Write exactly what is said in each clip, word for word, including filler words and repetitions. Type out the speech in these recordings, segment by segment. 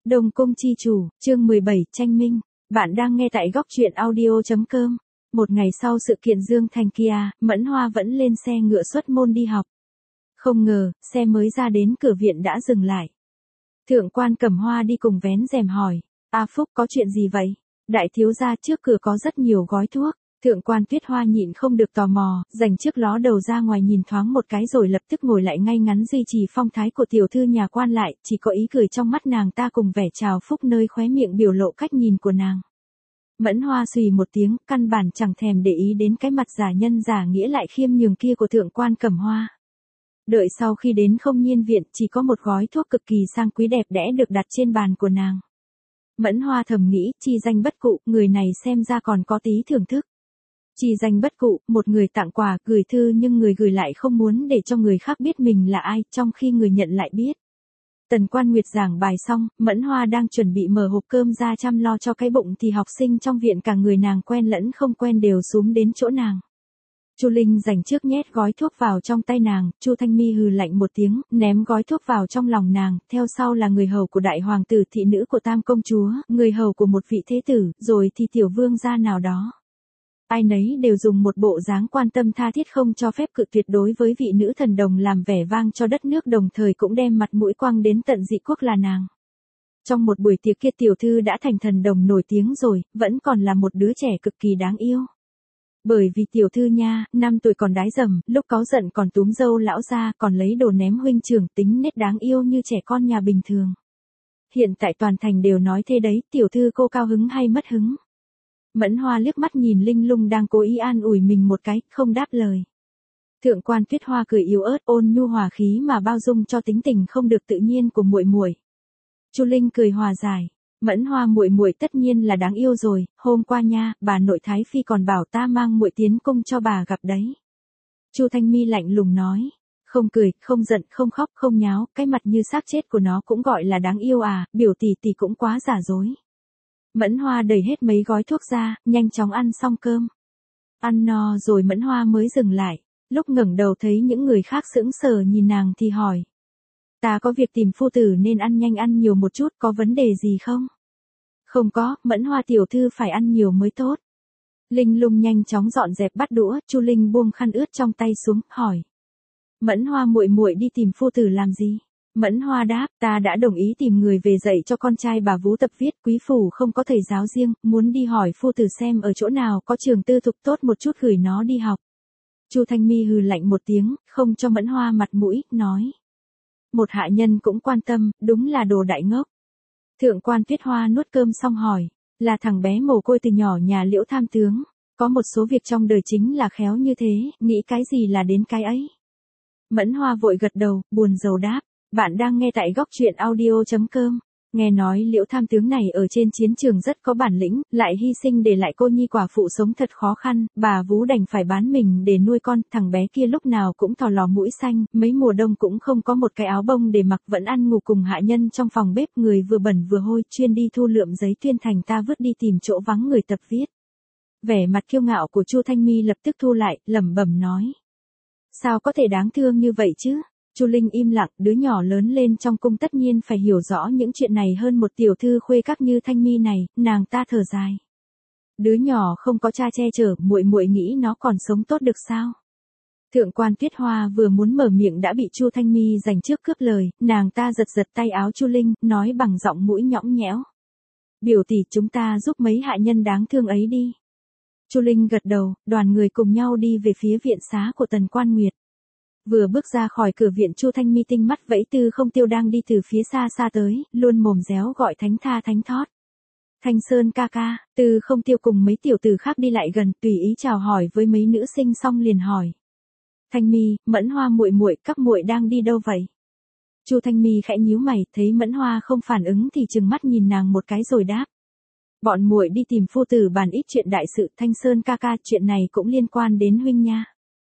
Đông Cung chi chủ, chương mười bảy, tranh minh. Bạn đang nghe tại góc truyện audio chấm com. Một ngày sau sự kiện Dương Thành kia, Mẫn Hoa vẫn lên xe ngựa xuất môn đi học. Không ngờ, xe mới ra đến cửa viện đã dừng lại. Thượng quan Cẩm Hoa đi cùng vén rèm hỏi, A Phúc có chuyện gì vậy? Đại thiếu gia trước cửa có rất nhiều gói thuốc. Thượng quan Tuyết Hoa nhịn không được tò mò, dành chiếc ló đầu ra ngoài nhìn thoáng một cái rồi lập tức ngồi lại ngay ngắn duy trì phong thái của tiểu thư nhà quan lại, chỉ có ý cười trong mắt nàng ta cùng vẻ chào phúc nơi khóe miệng biểu lộ cách nhìn của nàng. Mẫn Hoa xùy một tiếng, căn bản chẳng thèm để ý đến cái mặt giả nhân giả nghĩa lại khiêm nhường kia của thượng quan Cẩm Hoa. Đợi sau khi đến Không Nhiên viện, chỉ có một gói thuốc cực kỳ sang quý đẹp đẽ được đặt trên bàn của nàng. Mẫn Hoa thầm nghĩ, chi danh bất cụ, người này xem ra còn có tí thưởng thức. Chi danh bất cụ, một người tặng quà, gửi thư nhưng người gửi lại không muốn để cho người khác biết mình là ai, trong khi người nhận lại biết. Tần Quan Nguyệt giảng bài xong, Mẫn Hoa đang chuẩn bị mở hộp cơm ra chăm lo cho cái bụng thì học sinh trong viện cả người nàng quen lẫn không quen đều xúm đến chỗ nàng. Chu Linh dành trước nhét gói thuốc vào trong tay nàng, Chu Thanh Mi hừ lạnh một tiếng, ném gói thuốc vào trong lòng nàng, theo sau là người hầu của đại hoàng tử, thị nữ của tam công chúa, người hầu của một vị thế tử, rồi thì tiểu vương gia nào đó. Ai nấy đều dùng một bộ dáng quan tâm tha thiết không cho phép cự tuyệt đối với vị nữ thần đồng làm vẻ vang cho đất nước, đồng thời cũng đem mặt mũi quăng đến tận dị quốc là nàng. Trong một buổi tiệc kia tiểu thư đã thành thần đồng nổi tiếng rồi, vẫn còn là một đứa trẻ cực kỳ đáng yêu. Bởi vì tiểu thư nha, năm tuổi còn đái dầm, lúc có giận còn túm râu lão ra, còn lấy đồ ném huynh trưởng, tính nết đáng yêu như trẻ con nhà bình thường. Hiện tại toàn thành đều nói thế đấy, tiểu thư cô cao hứng hay mất hứng? Mẫn Hoa liếc mắt nhìn Linh Lung đang cố ý an ủi mình một cái, không đáp lời. Thượng quan Tuyết Hoa cười yếu ớt, ôn nhu hòa khí mà bao dung cho tính tình không được tự nhiên của muội muội. Chu Linh cười hòa giải, Mẫn Hoa muội muội tất nhiên là đáng yêu rồi, hôm qua nha, bà nội Thái phi còn bảo ta mang muội tiến cung cho bà gặp đấy. Chu Thanh Mi lạnh lùng nói, không cười, không giận, không khóc, không nháo, cái mặt như xác chết của nó cũng gọi là đáng yêu à, biểu tỷ tỷ cũng quá giả dối. Mẫn Hoa đẩy hết mấy gói thuốc ra, nhanh chóng ăn xong cơm. Ăn no rồi Mẫn Hoa mới dừng lại, lúc ngẩng đầu thấy những người khác sững sờ nhìn nàng thì hỏi. Ta có việc tìm phu tử nên ăn nhanh ăn nhiều một chút, có vấn đề gì không? Không có, Mẫn Hoa tiểu thư phải ăn nhiều mới tốt. Linh Lung nhanh chóng dọn dẹp bát đũa, Chu Linh buông khăn ướt trong tay xuống, hỏi. Mẫn Hoa muội muội đi tìm phu tử làm gì? Mẫn Hoa đáp, ta đã đồng ý tìm người về dạy cho con trai bà Vú tập viết, quý phủ không có thầy giáo riêng, muốn đi hỏi phu tử xem ở chỗ nào có trường tư thục tốt một chút gửi nó đi học. Chu Thanh Mi hừ lạnh một tiếng, không cho Mẫn Hoa mặt mũi, nói. Một hạ nhân cũng quan tâm, đúng là đồ đại ngốc. Thượng quan Tuyết Hoa nuốt cơm xong hỏi, là thằng bé mồ côi từ nhỏ nhà Liễu tham tướng, có một số việc trong đời chính là khéo như thế, nghĩ cái gì là đến cái ấy. Mẫn Hoa vội gật đầu, buồn rầu đáp. Bạn đang nghe tại góc truyện audio chấm com. Nghe nói Liễu tham tướng này ở trên chiến trường rất có bản lĩnh, lại hy sinh để lại cô nhi quả phụ sống thật khó khăn, bà Vú đành phải bán mình để nuôi con, thằng bé kia lúc nào cũng thò lò mũi xanh, mấy mùa đông cũng không có một cái áo bông để mặc, vẫn ăn ngủ cùng hạ nhân trong phòng bếp, người vừa bẩn vừa hôi, chuyên đi thu lượm giấy tuyên thành ta vứt đi tìm chỗ vắng người tập viết. Vẻ mặt kiêu ngạo của Chu Thanh Mi lập tức thu lại, lẩm bẩm nói. Sao có thể đáng thương như vậy chứ? Chu Linh im lặng, đứa nhỏ lớn lên trong cung tất nhiên phải hiểu rõ những chuyện này hơn một tiểu thư khuê các như Thanh Mi này, nàng ta thở dài. Đứa nhỏ không có cha che chở, muội muội nghĩ nó còn sống tốt được sao? Thượng quan Tuyết Hoa vừa muốn mở miệng đã bị Chu Thanh Mi giành trước cướp lời, nàng ta giật giật tay áo Chu Linh, nói bằng giọng mũi nhõng nhẽo. Biểu tỷ chúng ta giúp mấy hạ nhân đáng thương ấy đi. Chu Linh gật đầu, đoàn người cùng nhau đi về phía viện xá của Tần Quan Nguyệt. Vừa bước ra khỏi cửa viện, Chu Thanh Mi tinh mắt vẫy Tư Không Tiêu đang đi từ phía xa xa tới, luôn mồm réo gọi thánh tha thánh thót. Thanh Sơn ca ca. Tư Không Tiêu cùng mấy tiểu tử khác đi lại gần, tùy ý chào hỏi với mấy nữ sinh xong liền hỏi. Thanh Mi, Mẫn Hoa muội muội, các muội đang đi đâu vậy? Chu Thanh Mi khẽ nhíu mày, thấy Mẫn Hoa không phản ứng thì trừng mắt nhìn nàng một cái rồi đáp. Bọn muội đi tìm phu tử bàn ít chuyện đại sự. Thanh Sơn ca ca, chuyện này cũng liên quan đến huynh nha.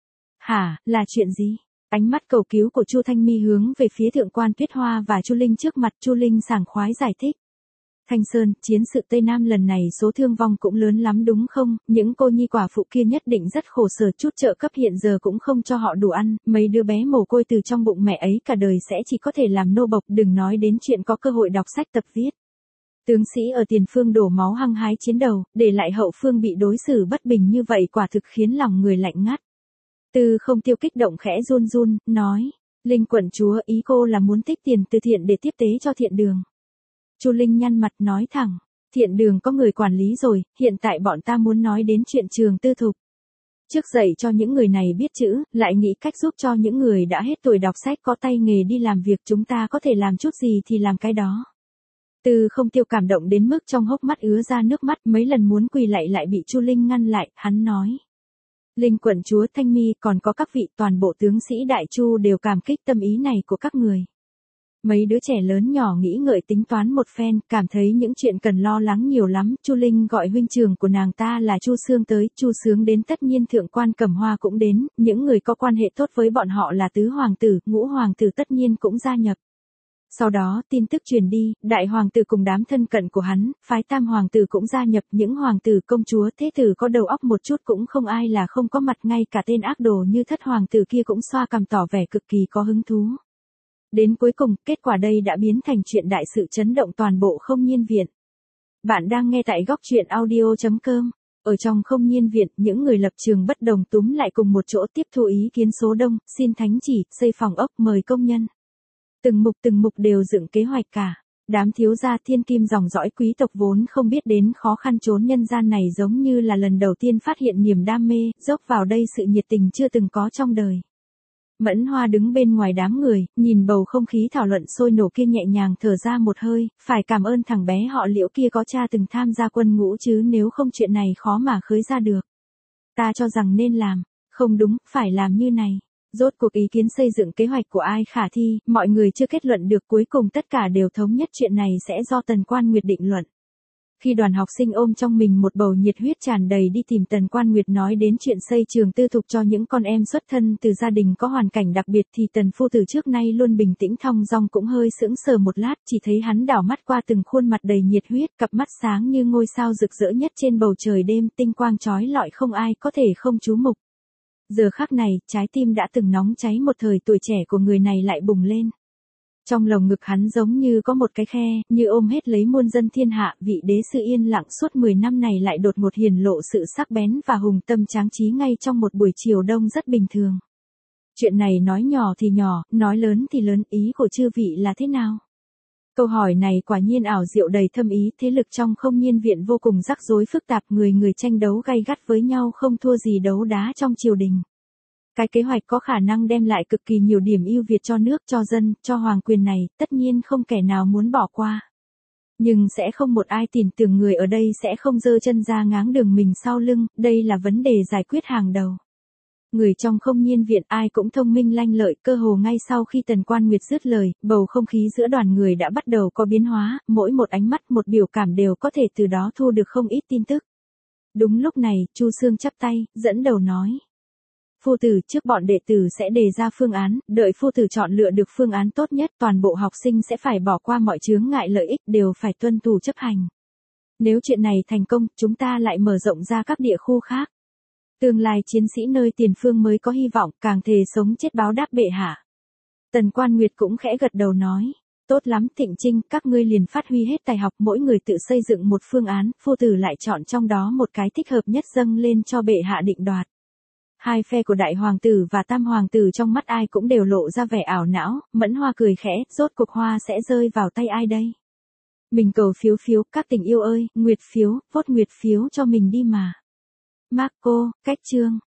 Hả, là chuyện gì? Ánh mắt cầu cứu của Chu Thanh Mi hướng về phía Thượng quan Tuyết Hoa và Chu Linh trước mặt. Chu Linh sảng khoái giải thích. Thanh Sơn, chiến sự Tây Nam lần này số thương vong cũng lớn lắm đúng không? Những cô nhi quả phụ kia nhất định rất khổ sở, chút trợ cấp hiện giờ cũng không cho họ đủ ăn, mấy đứa bé mồ côi từ trong bụng mẹ ấy cả đời sẽ chỉ có thể làm nô bộc, đừng nói đến chuyện có cơ hội đọc sách tập viết. Tướng sĩ ở tiền phương đổ máu hăng hái chiến đầu, để lại hậu phương bị đối xử bất bình như vậy quả thực khiến lòng người lạnh ngắt. Tư Không Tiêu kích động khẽ run run, nói, Linh quận chúa, ý cô là muốn tích tiền từ thiện để tiếp tế cho thiện đường. Chu Linh nhăn mặt nói thẳng, thiện đường có người quản lý rồi, hiện tại bọn ta muốn nói đến chuyện trường tư thục. Trước dạy cho những người này biết chữ, lại nghĩ cách giúp cho những người đã hết tuổi đọc sách có tay nghề đi làm việc, chúng ta có thể làm chút gì thì làm cái đó. Tư Không Tiêu cảm động đến mức trong hốc mắt ứa ra nước mắt, mấy lần muốn quỳ lạy lại bị Chu Linh ngăn lại, hắn nói. Linh quận chúa, Thanh Mi, còn có các vị, toàn bộ tướng sĩ Đại Chu đều cảm kích tâm ý này của các người. Mấy đứa trẻ lớn nhỏ nghĩ ngợi tính toán một phen, cảm thấy những chuyện cần lo lắng nhiều lắm. Chu Linh gọi huynh trưởng của nàng ta là Chu Sương tới, Chu Sướng đến, tất nhiên thượng quan Cẩm Hoa cũng đến, những người có quan hệ tốt với bọn họ là tứ hoàng tử, ngũ hoàng tử tất nhiên cũng gia nhập. Sau đó tin tức truyền đi, đại hoàng tử cùng đám thân cận của hắn, phái tam hoàng tử cũng gia nhập, những hoàng tử, công chúa, thế tử có đầu óc một chút cũng không ai là không có mặt, ngay cả tên ác đồ như thất hoàng tử kia cũng xoa cằm tỏ vẻ cực kỳ có hứng thú. Đến cuối cùng, kết quả đây đã biến thành chuyện đại sự chấn động toàn bộ Không Nhiên Viện. Bạn đang nghe tại góc truyện audio chấm com. Ở trong Không Nhiên Viện, những người lập trường bất đồng túm lại cùng một chỗ tiếp thu ý kiến số đông, xin thánh chỉ, xây phòng ốc, mời công nhân. Từng mục từng mục đều dựng kế hoạch cả. Đám thiếu gia thiên kim dòng dõi quý tộc vốn không biết đến khó khăn trốn nhân gian này giống như là lần đầu tiên phát hiện niềm đam mê, dốc vào đây sự nhiệt tình chưa từng có trong đời. Mẫn Hoa đứng bên ngoài đám người, nhìn bầu không khí thảo luận sôi nổ kia nhẹ nhàng thở ra một hơi, phải cảm ơn thằng bé họ Liễu kia có cha từng tham gia quân ngũ chứ nếu không chuyện này khó mà khơi ra được. Ta cho rằng nên làm, không đúng, phải làm như này. Rốt cuộc ý kiến xây dựng kế hoạch của ai khả thi, mọi người chưa kết luận được, cuối cùng tất cả đều thống nhất chuyện này sẽ do Tần Quan Nguyệt định luận. Khi đoàn học sinh ôm trong mình một bầu nhiệt huyết tràn đầy đi tìm Tần Quan Nguyệt nói đến chuyện xây trường tư thục cho những con em xuất thân từ gia đình có hoàn cảnh đặc biệt thì Tần phu tử trước nay luôn bình tĩnh thong dong cũng hơi sững sờ một lát, chỉ thấy hắn đảo mắt qua từng khuôn mặt đầy nhiệt huyết, cặp mắt sáng như ngôi sao rực rỡ nhất trên bầu trời đêm, tinh quang chói lọi không ai có thể không chú mục. Giờ khắc này, trái tim đã từng nóng cháy một thời tuổi trẻ của người này lại bùng lên. Trong lồng ngực hắn giống như có một cái khe, như ôm hết lấy muôn dân thiên hạ, vị đế sư yên lặng suốt mười năm này lại đột ngột hiển lộ sự sắc bén và hùng tâm tráng trí ngay trong một buổi chiều đông rất bình thường. Chuyện này nói nhỏ thì nhỏ, nói lớn thì lớn, ý của chư vị là thế nào? Câu hỏi này quả nhiên ảo diệu đầy thâm ý, thế lực trong Không Nhiên Viện vô cùng rắc rối phức tạp, người người tranh đấu gay gắt với nhau không thua gì đấu đá trong triều đình. Cái kế hoạch có khả năng đem lại cực kỳ nhiều điểm ưu việt cho nước, cho dân, cho hoàng quyền này, tất nhiên không kẻ nào muốn bỏ qua. Nhưng sẽ không một ai tin tưởng người ở đây sẽ không giơ chân ra ngáng đường mình sau lưng, đây là vấn đề giải quyết hàng đầu. Người trong Không Nhiên Viện ai cũng thông minh lanh lợi, cơ hồ ngay sau khi Tần Quan Nguyệt dứt lời, bầu không khí giữa đoàn người đã bắt đầu có biến hóa, mỗi một ánh mắt, một biểu cảm đều có thể từ đó thu được không ít tin tức. Đúng lúc này, Chu Sương chắp tay, dẫn đầu nói. Phu tử, trước bọn đệ tử sẽ đề ra phương án, đợi phu tử chọn lựa được phương án tốt nhất, toàn bộ học sinh sẽ phải bỏ qua mọi chướng ngại lợi ích, đều phải tuân thủ chấp hành. Nếu chuyện này thành công, chúng ta lại mở rộng ra các địa khu khác. Tương lai chiến sĩ nơi tiền phương mới có hy vọng, càng thề sống chết báo đáp bệ hạ. Tần Quan Nguyệt cũng khẽ gật đầu nói. Tốt lắm Thịnh Trinh, các ngươi liền phát huy hết tài học, mỗi người tự xây dựng một phương án, phu tử lại chọn trong đó một cái thích hợp nhất dâng lên cho bệ hạ định đoạt. Hai phe của đại hoàng tử và tam hoàng tử trong mắt ai cũng đều lộ ra vẻ ảo não, Mẫn Hoa cười khẽ, rốt cuộc hoa sẽ rơi vào tay ai đây? Mình cầu phiếu phiếu, các tình yêu ơi, nguyệt phiếu, vote nguyệt phiếu cho mình đi mà. Marco, cách chương.